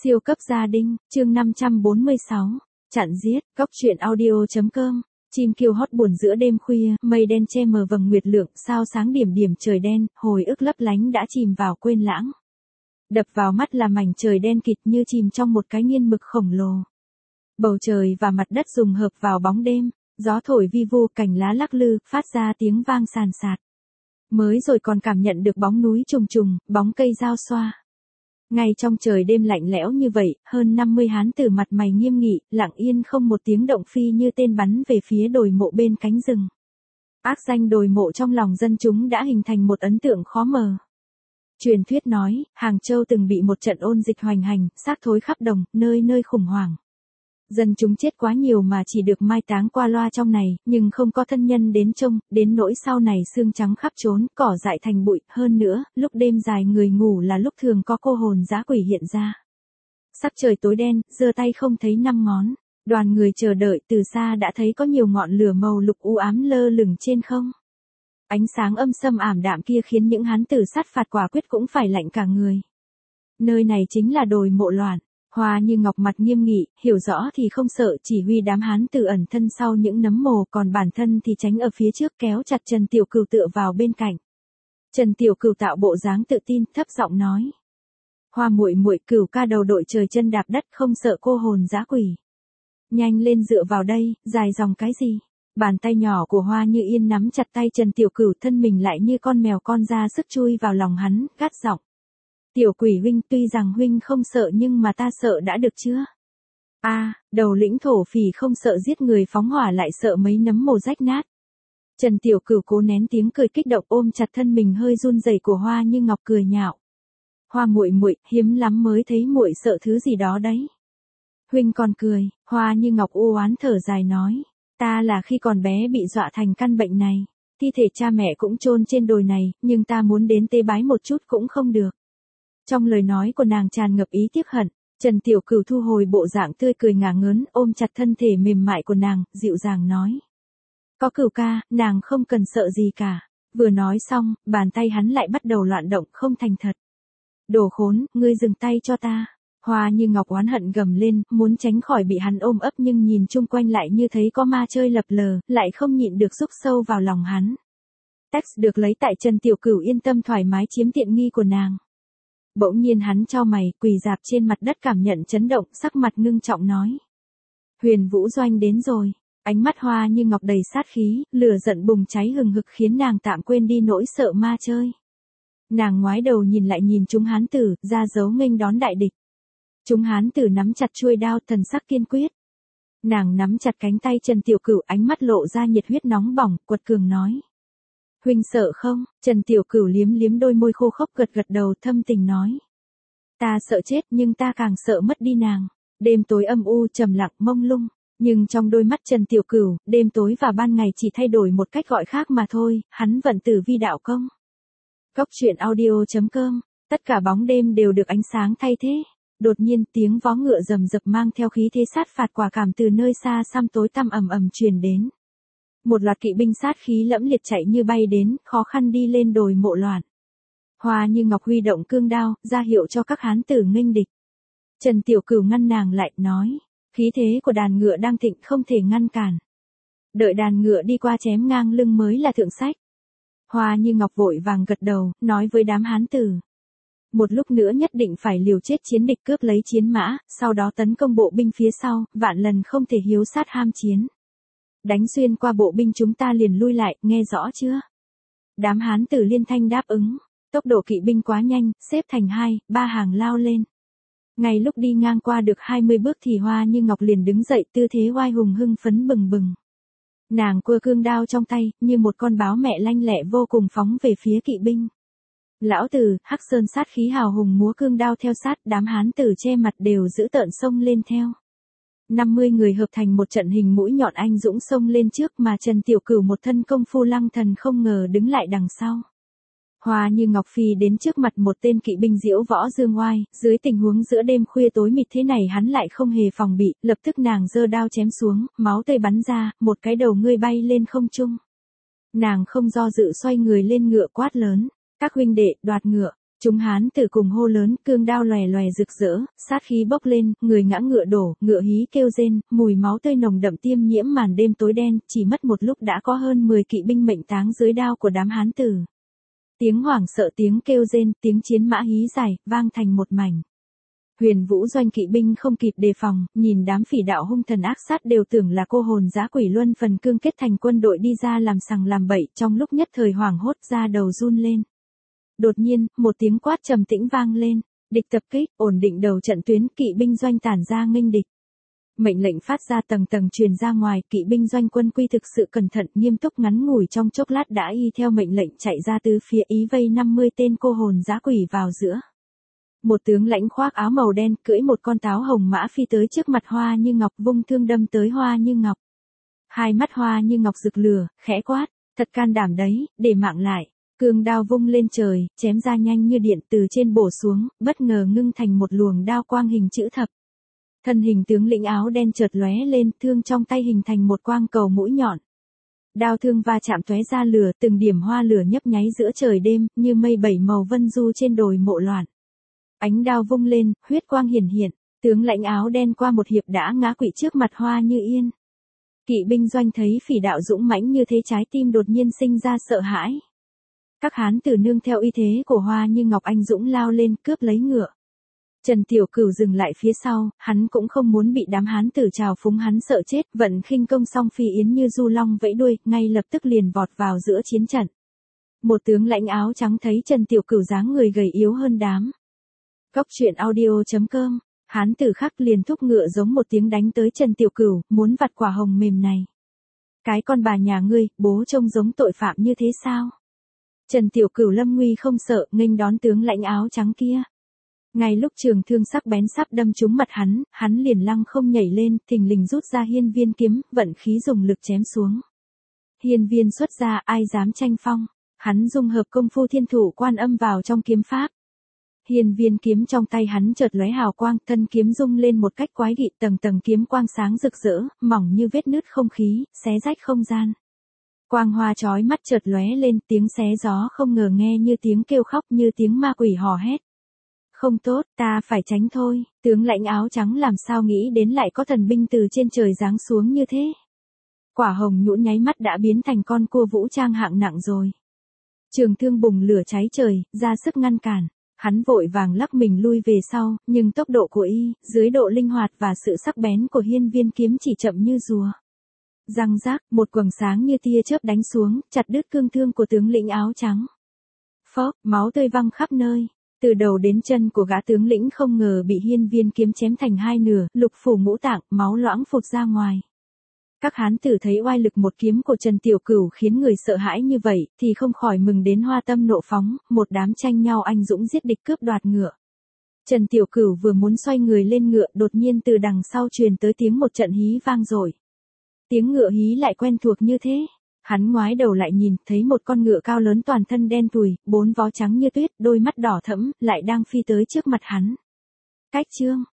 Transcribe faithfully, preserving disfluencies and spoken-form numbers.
Siêu cấp gia đình, chương năm trăm bốn mươi sáu, chặn giết, góc truyện audio.com, chim kêu hót buồn giữa đêm khuya, mây đen che mờ vầng nguyệt lượng, sao sáng điểm điểm trời đen, hồi ức lấp lánh đã chìm vào quên lãng. Đập vào mắt là mảnh trời đen kịt như chìm trong một cái nghiên mực khổng lồ. Bầu trời và mặt đất dùng hợp vào bóng đêm, gió thổi vi vu, cành lá lắc lư, phát ra tiếng vang sàn sạt. Mới rồi còn cảm nhận được bóng núi trùng trùng, bóng cây giao xoa. Ngay trong trời đêm lạnh lẽo như vậy, hơn năm mươi hán tử mặt mày nghiêm nghị, lặng yên không một tiếng động phi như tên bắn về phía đồi mộ bên cánh rừng. Ác danh đồi mộ trong lòng dân chúng đã hình thành một ấn tượng khó mờ. Truyền thuyết nói, Hàng Châu từng bị một trận ôn dịch hoành hành, xác thối khắp đồng, nơi nơi khủng hoảng. Dân chúng chết quá nhiều mà chỉ được mai táng qua loa trong này, nhưng không có thân nhân đến trông, đến nỗi sau này xương trắng khắp trốn, cỏ dại thành bụi, hơn nữa, lúc đêm dài người ngủ là lúc thường có cô hồn dã quỷ hiện ra. Sắc trời tối đen, giơ tay không thấy năm ngón, đoàn người chờ đợi từ xa đã thấy có nhiều ngọn lửa màu lục u ám lơ lửng trên không. Ánh sáng âm sâm ảm đạm kia khiến những hán tử sát phạt quả quyết cũng phải lạnh cả người. Nơi này chính là đồi mộ loạn. Hoa Như Ngọc mặt nghiêm nghị, hiểu rõ thì không sợ, chỉ huy đám hán tử ẩn thân sau những nấm mồ, còn bản thân thì tránh ở phía trước kéo chặt Trần Tiểu Cửu tựa vào bên cạnh. Trần Tiểu Cửu tạo bộ dáng tự tin, thấp giọng nói: "Hoa muội muội, Cửu ca đầu đội trời chân đạp đất, không sợ cô hồn dã quỷ. Nhanh lên dựa vào đây, dài dòng cái gì?" Bàn tay nhỏ của Hoa Như Yên nắm chặt tay Trần Tiểu Cửu, thân mình lại như con mèo con ra sức chui vào lòng hắn, gắt giọng: "Tiểu quỷ huynh, tuy rằng huynh không sợ nhưng mà ta sợ đã được chưa?" A, à, đầu lĩnh thổ phỉ không sợ giết người phóng hỏa lại sợ mấy nấm mồ rách nát. Trần Tiểu Cửu cố nén tiếng cười kích động, ôm chặt thân mình hơi run rẩy của Hoa Như Ngọc, cười nhạo: "Hoa muội muội, hiếm lắm mới thấy muội sợ thứ gì đó đấy." "Huynh còn cười?" Hoa Như Ngọc u oán thở dài nói: "Ta là khi còn bé bị dọa thành căn bệnh này, thi thể cha mẹ cũng chôn trên đồi này, nhưng ta muốn đến tế bái một chút cũng không được." Trong lời nói của nàng tràn ngập ý tiếc hận. Trần Tiểu Cửu thu hồi bộ dạng tươi cười ngả ngớn, ôm chặt thân thể mềm mại của nàng, dịu dàng nói: "Có Cửu ca, nàng không cần sợ gì cả." Vừa nói xong, bàn tay hắn lại bắt đầu loạn động, không thành thật. "Đồ khốn, ngươi dừng tay cho ta." Hoa Như Ngọc oán hận gầm lên, muốn tránh khỏi bị hắn ôm ấp nhưng nhìn chung quanh lại như thấy có ma chơi lập lờ, lại không nhịn được rúc sâu vào lòng hắn. Text được lấy tại Trần Tiểu Cửu yên tâm thoải mái chiếm tiện nghi của nàng. Bỗng nhiên hắn chau mày, quỳ rạp trên mặt đất cảm nhận chấn động, sắc mặt ngưng trọng nói: "Huyền Vũ Doanh đến rồi." Ánh mắt Hoa Như Ngọc đầy sát khí, lửa giận bùng cháy hừng hực khiến nàng tạm quên đi nỗi sợ ma chơi. Nàng ngoái đầu nhìn lại nhìn chúng hán tử, ra dấu nghênh đón đại địch. Chúng hán tử nắm chặt chuôi đao, thần sắc kiên quyết. Nàng nắm chặt cánh tay Trần Tiểu Cửu, ánh mắt lộ ra nhiệt huyết nóng bỏng, quật cường nói: "Huynh sợ không?" Trần Tiểu Cửu liếm liếm đôi môi khô khốc, gật gật đầu, thâm tình nói: "Ta sợ chết nhưng ta càng sợ mất đi nàng." Đêm tối âm u trầm lặng mông lung, nhưng trong đôi mắt Trần Tiểu Cửu, đêm tối và ban ngày chỉ thay đổi một cách gọi khác mà thôi, hắn vận tử vi đạo công. Góc truyện audio.com, tất cả bóng đêm đều được ánh sáng thay thế. Đột nhiên tiếng vó ngựa rầm rập mang theo khí thế sát phạt quả cảm từ nơi xa xăm tối tăm ầm ầm truyền đến. Một loạt kỵ binh sát khí lẫm liệt chạy như bay đến, khó khăn đi lên đồi mộ loạn. Hoa Như Ngọc huy động cương đao, ra hiệu cho các hán tử nghênh địch. Trần Tiểu Cửu ngăn nàng lại, nói: "Khí thế của đàn ngựa đang thịnh, không thể ngăn cản. Đợi đàn ngựa đi qua chém ngang lưng mới là thượng sách." Hoa Như Ngọc vội vàng gật đầu, nói với đám hán tử: "Một lúc nữa nhất định phải liều chết chiến địch, cướp lấy chiến mã, sau đó tấn công bộ binh phía sau, vạn lần không thể hiếu sát ham chiến. Đánh xuyên qua bộ binh chúng ta liền lui lại, nghe rõ chưa?" Đám hán tử liên thanh đáp ứng. Tốc độ kỵ binh quá nhanh, xếp thành hai, ba hàng lao lên. Ngay lúc đi ngang qua được hai mươi bước thì Hoa Như Ngọc liền đứng dậy, tư thế oai hùng hưng phấn bừng bừng. Nàng cua cương đao trong tay, như một con báo mẹ lanh lẹ vô cùng phóng về phía kỵ binh. "Lão tử!" Hắc Sơn sát khí hào hùng múa cương đao theo sát, đám hán tử che mặt đều giữ tợn xông lên theo. năm mươi người hợp thành một trận hình mũi nhọn anh dũng xông lên trước mà Trần Tiểu Cửu một thân công phu lăng thần không ngờ đứng lại đằng sau. Hoa Như Ngọc phi đến trước mặt một tên kỵ binh diễu võ dương oai, dưới tình huống giữa đêm khuya tối mịt thế này hắn lại không hề phòng bị, lập tức nàng giơ đao chém xuống, máu tươi bắn ra, một cái đầu ngươi bay lên không trung. Nàng không do dự xoay người lên ngựa quát lớn: "Các huynh đệ, đoạt ngựa!" Chúng hán tử cùng hô lớn, cương đao lòe lòe rực rỡ, sát khí bốc lên, người ngã ngựa đổ, ngựa hí kêu rên, mùi máu tươi nồng đậm tiêm nhiễm màn đêm tối đen, chỉ mất một lúc đã có hơn mười kỵ binh mệnh táng dưới đao của đám hán tử. Tiếng hoảng sợ, tiếng kêu rên, tiếng chiến mã hí dài, vang thành một mảnh. Huyền Vũ doanh kỵ binh không kịp đề phòng, nhìn đám phỉ đạo hung thần ác sát đều tưởng là cô hồn dã quỷ luân phần cương kết thành quân đội đi ra làm sằng làm bậy, trong lúc nhất thời hoảng hốt ra đầu run lên. Đột nhiên, một tiếng quát trầm tĩnh vang lên, địch tập kích, ổn định đầu trận tuyến, kỵ binh doanh tản ra nghênh địch. Mệnh lệnh phát ra tầng tầng truyền ra ngoài, kỵ binh doanh quân quy thực sự cẩn thận, nghiêm túc, ngắn ngủi trong chốc lát đã y theo mệnh lệnh chạy ra tứ phía, ý vây năm mươi tên cô hồn dã quỷ vào giữa. Một tướng lãnh khoác áo màu đen, cưỡi một con táo hồng mã phi tới trước mặt Hoa Như Ngọc, vung thương đâm tới Hoa Như Ngọc. Hai mắt Hoa Như Ngọc rực lửa, khẽ quát, thật can đảm đấy, để mạng lại. Cương đao vung lên trời, chém ra nhanh như điện, từ trên bổ xuống, bất ngờ ngưng thành một luồng đao quang hình chữ thập. Thân hình tướng lĩnh áo đen chợt lóe lên, thương trong tay hình thành một quang cầu mũi nhọn. Đao thương va chạm tóe ra lửa, từng điểm hoa lửa nhấp nháy giữa trời đêm, như mây bảy màu vân du trên đồi mộ loạn. Ánh đao vung lên, huyết quang hiển hiện, tướng lãnh áo đen qua một hiệp đã ngã quỵ trước mặt Hoa Như Yên. Kỵ binh doanh thấy phỉ đạo dũng mãnh như thế, trái tim đột nhiên sinh ra sợ hãi. Các hán tử nương theo y thế của Hoa Như Ngọc anh dũng lao lên cướp lấy ngựa. Trần Tiểu Cửu dừng lại phía sau, hắn cũng không muốn bị đám hán tử trào phúng, hắn sợ chết, vận khinh công song phi yến như du long vẫy đuôi, ngay lập tức liền vọt vào giữa chiến trận. Một tướng lãnh áo trắng thấy Trần Tiểu Cửu dáng người gầy yếu hơn đám. Góc truyện audio chấm com, hán tử khắc liền thúc ngựa giống một tiếng đánh tới Trần Tiểu Cửu, muốn vặt quả hồng mềm này. Cái con bà nhà ngươi, bố trông giống tội phạm như thế sao? Trần Tiểu Cửu lâm nguy không sợ, nghênh đón tướng lãnh áo trắng kia. Ngay lúc trường thương sắc bén sắp đâm trúng mặt hắn, hắn liền lăng không nhảy lên, thình lình rút ra hiên viên kiếm, vận khí dùng lực chém xuống. Hiên viên xuất ra, ai dám tranh phong, hắn dung hợp công phu thiên thủ quan âm vào trong kiếm pháp. Hiên viên kiếm trong tay hắn chợt lóe hào quang, thân kiếm rung lên một cách quái dị, tầng tầng kiếm quang sáng rực rỡ, mỏng như vết nứt không khí, xé rách không gian. Quang hoa chói mắt chợt lóe lên, tiếng xé gió không ngờ nghe như tiếng kêu khóc, như tiếng ma quỷ hò hét. Không tốt, ta phải tránh thôi. Tướng lãnh áo trắng làm sao nghĩ đến lại có thần binh từ trên trời giáng xuống như thế. Quả hồng nhũn nháy mắt đã biến thành con cua vũ trang hạng nặng rồi. Trường thương bùng lửa cháy trời, ra sức ngăn cản. Hắn vội vàng lắc mình lui về sau, nhưng tốc độ của y, dưới độ linh hoạt và sự sắc bén của hiên viên kiếm chỉ chậm như rùa. Răng rác, một quầng sáng như tia chớp đánh xuống, chặt đứt cương thương của tướng lĩnh áo trắng. Phốc, máu tươi văng khắp nơi. Từ đầu đến chân của gã tướng lĩnh không ngờ bị hiên viên kiếm chém thành hai nửa, lục phủ ngũ tạng, máu loãng phụt ra ngoài. Các hán tử thấy oai lực một kiếm của Trần Tiểu Cửu khiến người sợ hãi như vậy, thì không khỏi mừng đến hoa tâm nộ phóng, một đám tranh nhau anh dũng giết địch cướp đoạt ngựa. Trần Tiểu Cửu vừa muốn xoay người lên ngựa, đột nhiên từ đằng sau truyền tới tiếng một trận hí vang dội. Tiếng ngựa hí lại quen thuộc như thế. Hắn ngoái đầu lại nhìn, thấy một con ngựa cao lớn toàn thân đen tùi, bốn vó trắng như tuyết, đôi mắt đỏ thẫm, lại đang phi tới trước mặt hắn. Cách chương,